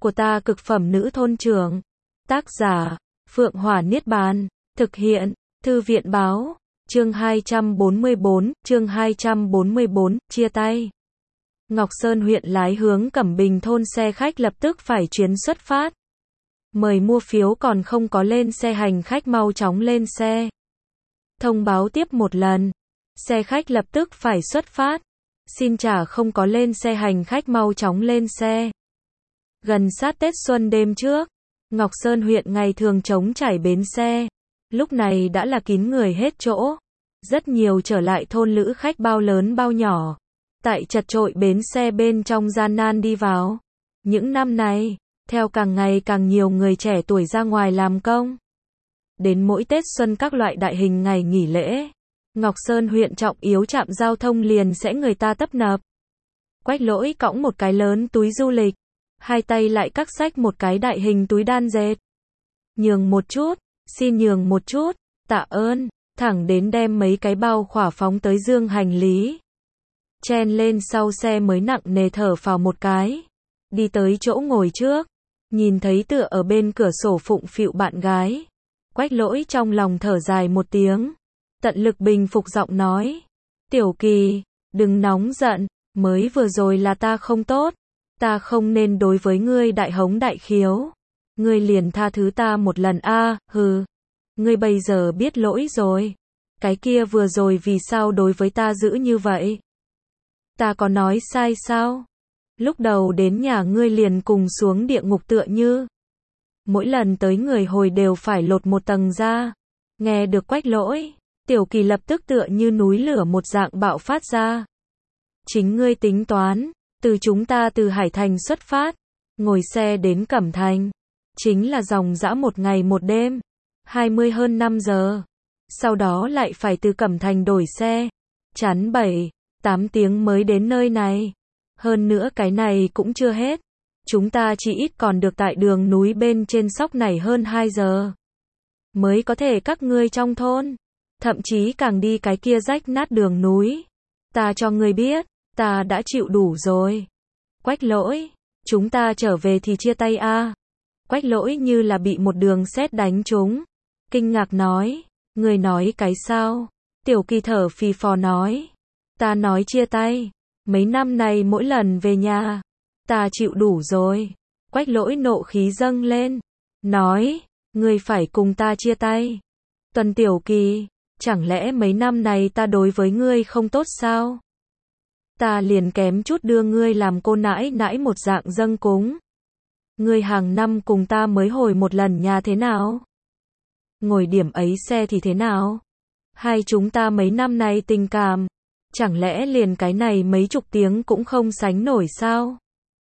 của ta cực phẩm nữ thôn trưởng. Tác giả, Phượng Hỏa Niết Bàn. Thực hiện, Thư viện báo. Chương 244, chia tay. Ngọc Sơn huyện lái hướng Cẩm Bình thôn xe khách lập tức phải chuyến xuất phát. Mời mua phiếu còn không có lên xe hành khách mau chóng lên xe. Thông báo tiếp một lần. Xe khách lập tức phải xuất phát. Xin trả không có lên xe hành khách mau chóng lên xe. Gần sát Tết Xuân đêm trước, Ngọc Sơn huyện ngày thường trống trải bến xe. Lúc này đã là kín người hết chỗ. Rất nhiều trở lại thôn lữ khách bao lớn bao nhỏ. Tại chật chội bến xe bên trong gian nan đi vào. Những năm này, theo càng ngày càng nhiều người trẻ tuổi ra ngoài làm công. Đến mỗi Tết Xuân các loại đại hình ngày nghỉ lễ, Ngọc Sơn huyện trọng yếu trạm giao thông liền sẽ người ta tấp nập. Quách Lỗi cõng một cái lớn túi du lịch, hai tay lại cắc xách một cái đại hình túi đan dệt. Nhường một chút, xin nhường một chút, tạ ơn, thẳng đến đem mấy cái bao khỏa phóng tới dương hành lý. Chen lên sau xe mới nặng nề thở phào một cái. Đi tới chỗ ngồi trước, nhìn thấy tựa ở bên cửa sổ phụng phịu bạn gái. Quách Lỗi trong lòng thở dài một tiếng. Tận lực bình phục giọng nói. Tiểu Kỳ, đừng nóng giận, mới vừa rồi là ta không tốt. Ta không nên đối với ngươi đại hống đại khiếu. Ngươi liền tha thứ ta một lần a, hừ. Ngươi bây giờ biết lỗi rồi. Cái kia vừa rồi vì sao đối với ta dữ như vậy? Ta có nói sai sao? Lúc đầu đến nhà ngươi liền cùng xuống địa ngục tựa như. Mỗi lần tới người hồi đều phải lột một tầng ra. Nghe được Quách Lỗi, Tiểu Kỳ lập tức tựa như núi lửa một dạng bạo phát ra. Chính ngươi tính toán, từ chúng ta từ Hải Thành xuất phát, ngồi xe đến Cẩm Thành. Chính là dòng dã một ngày một đêm, 20 hơn 5 giờ. Sau đó lại phải từ Cẩm Thành đổi xe, chắn 7-8 tiếng mới đến nơi này. Hơn nữa cái này cũng chưa hết. Chúng ta chỉ ít còn được tại đường núi bên trên sóc này hơn 2 giờ. Mới có thể các ngươi trong thôn. Thậm chí càng đi cái kia rách nát đường núi. Ta cho ngươi biết, ta đã chịu đủ rồi. Quách Lỗi, chúng ta trở về thì chia tay a. Quách Lỗi như là bị một đường sét đánh trúng. Kinh ngạc nói, ngươi nói cái sao? Tiểu Kỳ thở phì phò nói, ta nói chia tay. Mấy năm này mỗi lần về nhà, ta chịu đủ rồi. Quách Lỗi nộ khí dâng lên, nói, ngươi phải cùng ta chia tay. Tuần Tiểu Kỳ, chẳng lẽ mấy năm này ta đối với ngươi không tốt sao? Ta liền kém chút đưa ngươi làm cô nãi nãi một dạng dâng cúng. Ngươi hàng năm cùng ta mới hồi một lần nhà thế nào? Ngồi điểm ấy xe thì thế nào? Hai chúng ta mấy năm nay tình cảm, chẳng lẽ liền cái này mấy chục tiếng cũng không sánh nổi sao?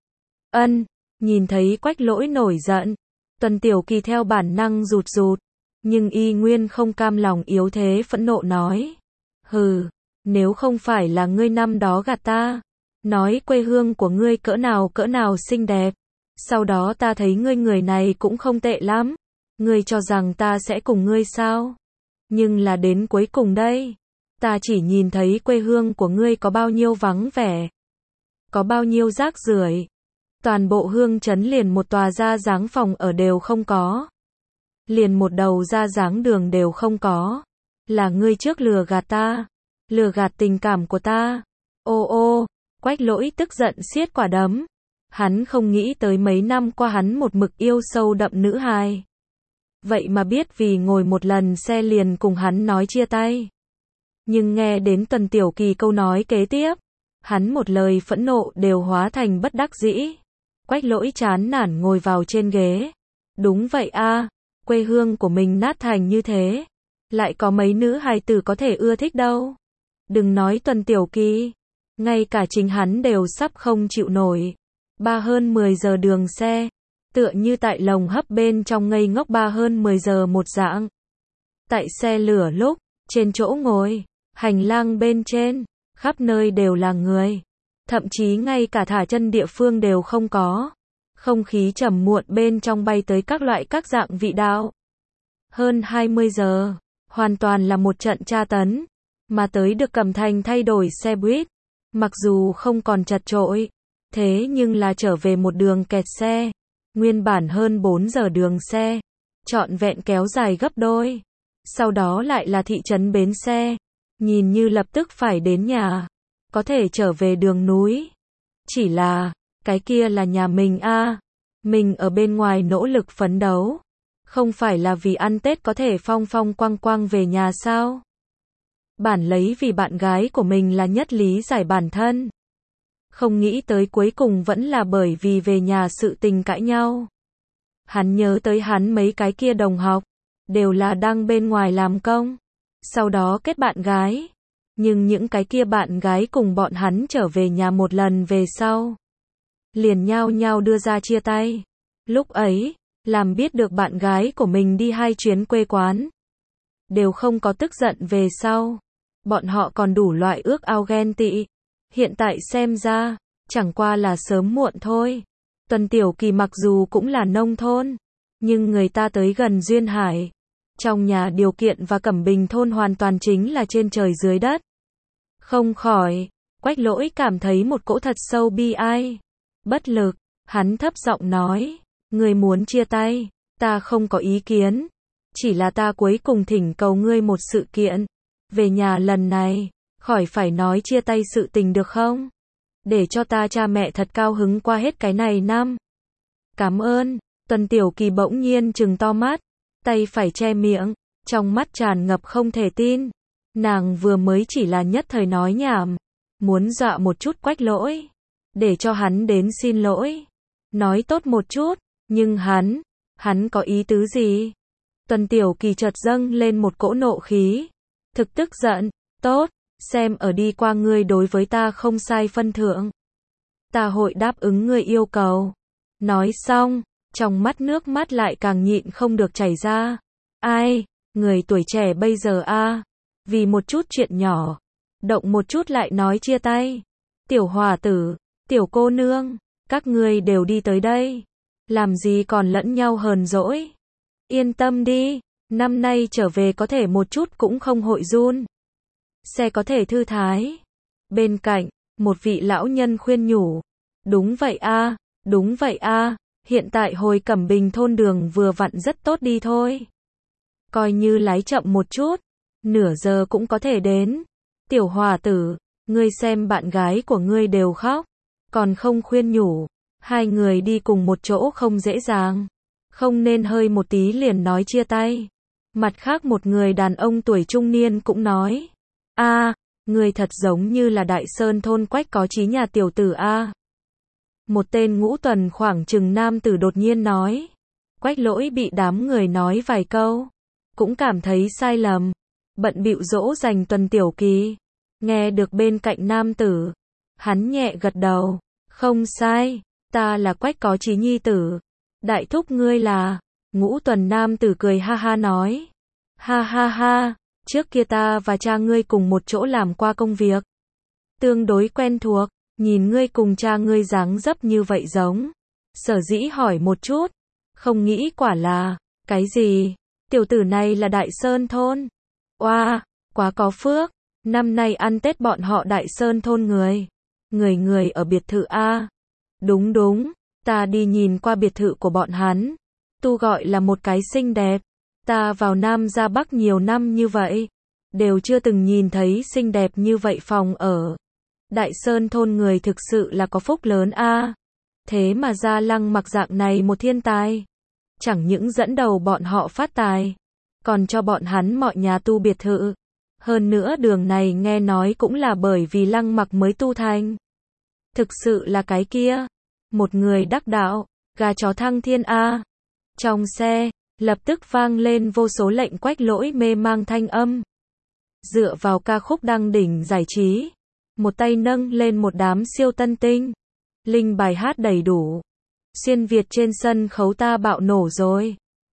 Nhìn thấy Quách Lỗi nổi giận, Tuần Tiểu Kỳ theo bản năng rụt rụt, nhưng y nguyên không cam lòng yếu thế phẫn nộ nói. Hừ, nếu không phải là ngươi năm đó gạt ta, nói quê hương của ngươi cỡ nào xinh đẹp, sau đó ta thấy ngươi người này cũng không tệ lắm, ngươi cho rằng ta sẽ cùng ngươi sao? Nhưng là đến cuối cùng đây, ta chỉ nhìn thấy quê hương của ngươi có bao nhiêu vắng vẻ, có bao nhiêu rác rưởi. Toàn bộ hương trấn liền một tòa ra dáng phòng ở đều không có. Liền một đầu ra dáng đường đều không có. Là ngươi trước lừa gạt ta, lừa gạt tình cảm của ta. Ô, Quách Lỗi tức giận siết quả đấm. Hắn không nghĩ tới mấy năm qua hắn một mực yêu sâu đậm nữ hài. Vậy mà biết vì ngồi một lần xe liền cùng hắn nói chia tay. Nhưng nghe đến Tuần Tiểu Kỳ câu nói kế tiếp, hắn một lời phẫn nộ đều hóa thành bất đắc dĩ. Quách Lỗi chán nản ngồi vào trên ghế. Đúng vậy a, quê hương của mình nát thành như thế, lại có mấy nữ hài tử có thể ưa thích đâu. Đừng nói Tuần Tiểu Kỳ, ngay cả chính hắn đều sắp không chịu nổi. 3 hơn 10 giờ đường xe, tựa như tại lồng hấp bên trong ngây ngốc 3 hơn 10 giờ một dạng. Tại xe lửa lúc, trên chỗ ngồi, hành lang bên trên, khắp nơi đều là người. Thậm chí ngay cả thả chân địa phương đều không có. Không khí trầm muộn bên trong bay tới các loại các dạng vị đạo. Hơn 20 giờ, hoàn toàn là một trận tra tấn. Mà tới được Cẩm Thành thay đổi xe buýt. Mặc dù không còn chật chội, thế nhưng là trở về một đường kẹt xe. Nguyên bản hơn 4 giờ đường xe, trọn vẹn kéo dài gấp đôi. Sau đó lại là thị trấn bến xe, nhìn như lập tức phải đến nhà, có thể trở về đường núi. Chỉ là, cái kia là nhà mình a, mình ở bên ngoài nỗ lực phấn đấu, không phải là vì ăn Tết có thể phong phong quang quang về nhà sao? Bản lấy vì bạn gái của mình là nhất lý giải bản thân. Không nghĩ tới cuối cùng vẫn là bởi vì về nhà sự tình cãi nhau. Hắn nhớ tới hắn mấy cái kia đồng học, đều là đang bên ngoài làm công, sau đó kết bạn gái. Nhưng những cái kia bạn gái cùng bọn hắn trở về nhà một lần về sau, liền nhao nhao đưa ra chia tay. Lúc ấy, làm biết được bạn gái của mình đi 2 chuyến quê quán, đều không có tức giận về sau. Bọn họ còn đủ loại ước ao ghen tị. Hiện tại xem ra, chẳng qua là sớm muộn thôi. Tuần Tiểu Kỳ mặc dù cũng là nông thôn, nhưng người ta tới gần duyên hải. Trong nhà điều kiện và Cẩm Bình thôn hoàn toàn chính là trên trời dưới đất. Không khỏi, Quách Lỗi cảm thấy một cỗ thật sâu bi ai. Bất lực, hắn thấp giọng nói, ngươi muốn chia tay, ta không có ý kiến. Chỉ là ta cuối cùng thỉnh cầu ngươi một sự kiện. Về nhà lần này, khỏi phải nói chia tay sự tình được không? Để cho ta cha mẹ thật cao hứng qua hết cái này năm. Cảm ơn. Tuần Tiểu Kỳ bỗng nhiên trừng to mắt, tay phải che miệng, trong mắt tràn ngập không thể tin. Nàng vừa mới chỉ là nhất thời nói nhảm, muốn dọa một chút Quách Lỗi, để cho hắn đến xin lỗi, nói tốt một chút, nhưng hắn có ý tứ gì? Tuần Tiểu Kỳ chợt dâng lên một cỗ nộ khí, thực tức giận, tốt, xem ở đi qua ngươi đối với ta không sai phân thượng, ta hội đáp ứng ngươi yêu cầu. Nói xong, trong mắt nước mắt lại càng nhịn không được chảy ra. Ai, người tuổi trẻ bây giờ a, vì một chút chuyện nhỏ, động một chút lại nói chia tay. Tiểu hòa tử, tiểu cô nương, các ngươi đều đi tới đây, làm gì còn lẫn nhau hờn dỗi. Yên tâm đi, năm nay trở về có thể một chút cũng không hội run, xe có thể thư thái. Bên cạnh, một vị lão nhân khuyên nhủ, đúng vậy a, đúng vậy a, hiện tại hồi Cẩm Bình thôn đường vừa vặn rất tốt đi thôi. Coi như lái chậm một chút, nửa giờ cũng có thể đến. Tiểu hòa tử, ngươi xem bạn gái của ngươi đều khóc, còn không khuyên nhủ, hai người đi cùng một chỗ không dễ dàng, không nên hơi một tí liền nói chia tay. Mặt khác một người đàn ông tuổi trung niên cũng nói, a, ngươi thật giống như là Đại Sơn thôn Quách có chí nhà tiểu tử a. Một tên ngũ tuần khoảng chừng nam tử đột nhiên nói. Quách Lỗi bị đám người nói vài câu, cũng cảm thấy sai lầm, bận bịu dỗ dành Tuần Tiểu Kỳ. Nghe được bên cạnh nam tử, hắn nhẹ gật đầu, không sai, ta là Quách có chí nhi tử. Đại thúc ngươi là? Ngũ tuần nam tử cười ha ha nói, ha ha ha, trước kia ta và cha ngươi cùng một chỗ làm qua công việc, tương đối quen thuộc. Nhìn ngươi cùng cha ngươi dáng dấp như vậy giống, sở dĩ hỏi một chút, không nghĩ quả là, cái gì, tiểu tử này là Đại Sơn thôn. Oa, quá có phước, năm nay ăn Tết bọn họ Đại Sơn thôn người ở biệt thự a. Đúng đúng, ta đi nhìn qua biệt thự của bọn hắn, tu gọi là một cái xinh đẹp, ta vào Nam ra Bắc nhiều năm như vậy, đều chưa từng nhìn thấy xinh đẹp như vậy phòng ở. Đại Sơn thôn người thực sự là có phúc lớn a. Thế mà Gia Lăng Mặc dạng này một thiên tài, chẳng những dẫn đầu bọn họ phát tài, còn cho bọn hắn mọi nhà tu biệt thự. Hơn nữa đường này nghe nói cũng là bởi vì Lăng Mặc mới tu thành. Thực sự là cái kia, một người đắc đạo, gà chó thăng thiên a. Trong xe, lập tức vang lên vô số lệnh Quách Lỗi mê mang thanh âm. Dựa vào ca khúc đăng đỉnh giải trí, một tay nâng lên một đám siêu tân tinh, linh bài hát đầy đủ. Xuyên Việt trên sân khấu ta bạo nổ rồi.